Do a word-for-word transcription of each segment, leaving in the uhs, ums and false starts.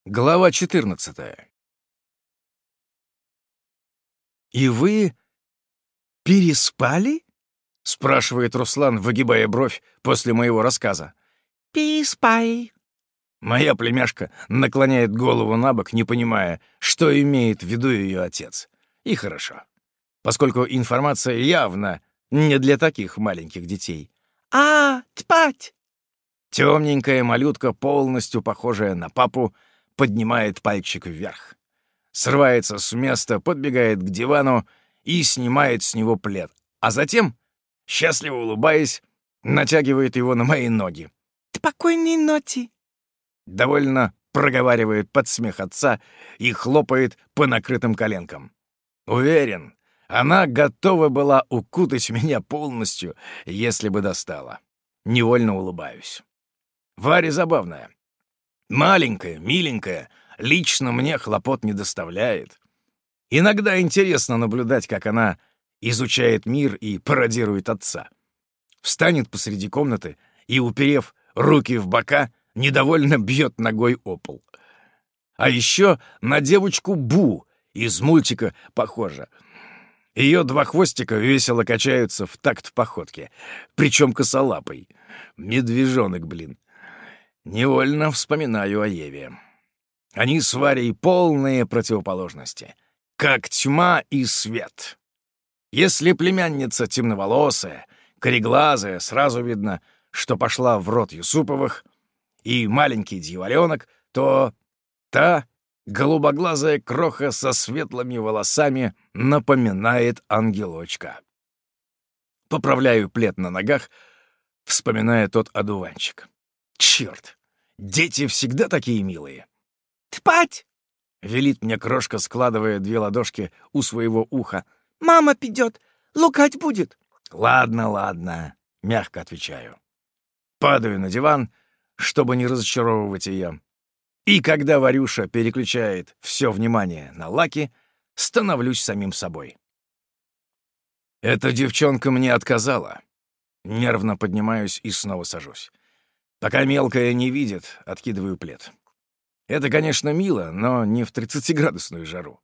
Глава четырнадцатая. «И вы переспали?» — спрашивает Руслан, выгибая бровь после моего рассказа. «Переспали». Моя племяшка наклоняет голову набок, не понимая, что имеет в виду ее отец. И хорошо, поскольку информация явно не для таких маленьких детей. «А, спать!» Темненькая малютка, полностью похожая на папу, поднимает пальчик вверх. Срывается с места, подбегает к дивану и снимает с него плед. А затем, счастливо улыбаясь, натягивает его на мои ноги. «Спокойной ночи!» Довольно проговаривает под смех отца и хлопает по накрытым коленкам. Уверен, она готова была укутать меня полностью, если бы достала. Невольно улыбаюсь. Варя забавная. Маленькая, миленькая, лично мне хлопот не доставляет. Иногда интересно наблюдать, как она изучает мир и пародирует отца. Встанет посреди комнаты и, уперев руки в бока, недовольно бьет ногой о пол. А еще на девочку Бу из мультика похожа. Ее два хвостика весело качаются в такт походки, причем косолапый. Медвежонок, блин. Невольно вспоминаю о Еве. Они с Варей полные противоположности, как тьма и свет. Если племянница темноволосая, кореглазая, сразу видно, что пошла в род Юсуповых, и маленький дьяволёнок, то та голубоглазая кроха со светлыми волосами напоминает ангелочка. Поправляю плед на ногах, вспоминая тот одуванчик. Черт, дети всегда такие милые. «Спать!» — велит мне крошка, складывая две ладошки у своего уха. «Мама придет, лукать будет». «Ладно, ладно», — мягко отвечаю. Падаю на диван, чтобы не разочаровывать ее. И когда Варюша переключает все внимание на Лаки, становлюсь самим собой. Эта девчонка мне отказала. Нервно поднимаюсь и снова сажусь. Пока мелкая не видит, откидываю плед. Это, конечно, мило, но не в тридцатиградусную жару.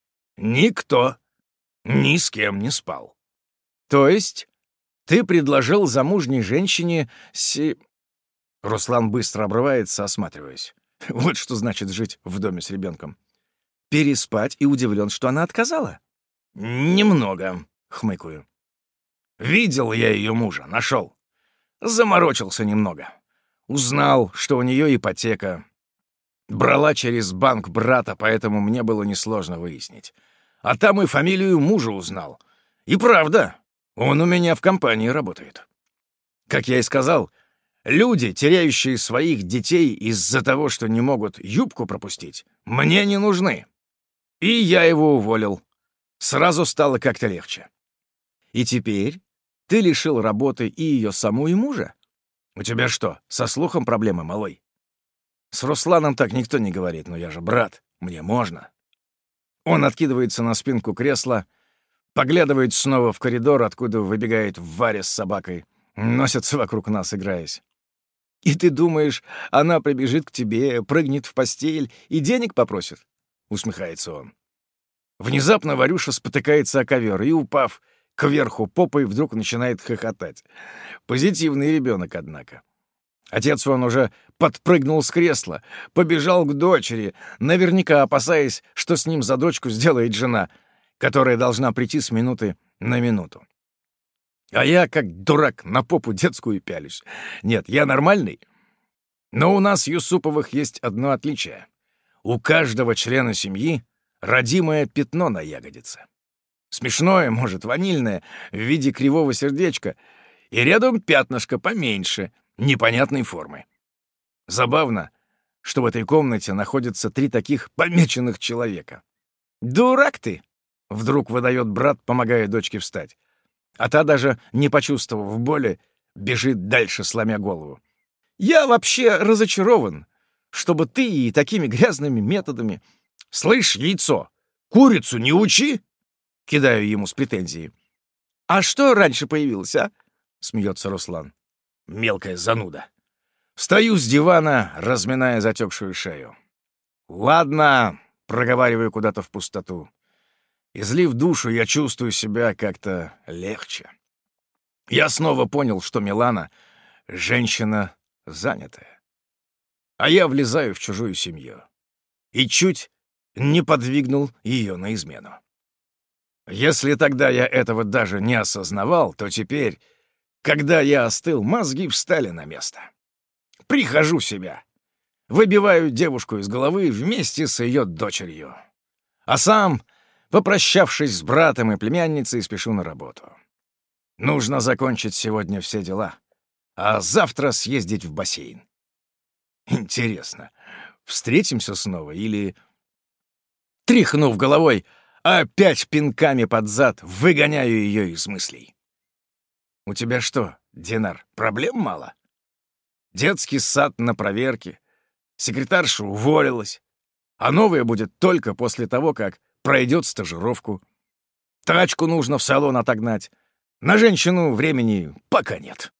Никто ни с кем не спал. То есть ты предложил замужней женщине си... Руслан быстро обрывается, осматриваясь. Вот что значит жить в доме с ребенком. Переспать и удивлен, что она отказала. Немного, хмыкаю. Видел я ее мужа, нашел. Заморочился немного. Узнал, что у нее ипотека. Брала через банк брата, поэтому мне было несложно выяснить. А там и фамилию мужа узнал. И правда, он у меня в компании работает. Как я и сказал, люди, теряющие своих детей из-за того, что не могут юбку пропустить, мне не нужны. И я его уволил. Сразу стало как-то легче. И теперь ты лишил работы и ее саму, и мужа? У тебя что, со слухом проблемы, малой? С Русланом так никто не говорит, но я же брат, мне можно. Он откидывается на спинку кресла, поглядывает снова в коридор, откуда выбегает Варя с собакой, носятся вокруг нас, играясь. И ты думаешь, она прибежит к тебе, прыгнет в постель и денег попросит? Усмехается он. Внезапно Варюша спотыкается о ковер и, упав кверху попой, вдруг начинает хохотать. Позитивный ребенок, однако. Отец он уже подпрыгнул с кресла, побежал к дочери, наверняка опасаясь, что с ним за дочку сделает жена, которая должна прийти с минуты на минуту. А я, как дурак, на попу детскую пялюсь. Нет, я нормальный. Но у нас, Юсуповых, есть одно отличие. У каждого члена семьи родимое пятно на ягодице. Смешное, может, ванильное, в виде кривого сердечка, и рядом пятнышко поменьше, непонятной формы. Забавно, что в этой комнате находятся три таких помеченных человека. «Дурак ты!» — вдруг выдает брат, помогая дочке встать. А та, даже не почувствовав боли, бежит дальше, сломя голову. «Я вообще разочарован, чтобы ты и такими грязными методами...» «Слышь, яйцо, курицу не учи!» — кидаю ему с претензией. «А что раньше появилось, а?» — смеется Руслан. Мелкая зануда. Встаю с дивана, разминая затекшую шею. «Ладно», — проговариваю куда-то в пустоту. Излив душу, я чувствую себя как-то легче. Я снова понял, что Милана — женщина занятая. А я влезаю в чужую семью. И чуть не подвигнул ее на измену. Если тогда я этого даже не осознавал, то теперь, когда я остыл, мозги встали на место. Прихожу в себя. Выбиваю девушку из головы вместе с ее дочерью. А сам, попрощавшись с братом и племянницей, спешу на работу. Нужно закончить сегодня все дела, а завтра съездить в бассейн. Интересно, встретимся снова или... Тряхнув головой, опять пинками под зад выгоняю ее из мыслей. «У тебя что, Динар, проблем мало? Детский сад на проверке, секретарша уволилась, а новая будет только после того, как пройдет стажировку. Тачку нужно в салон отогнать. На женщину времени пока нет».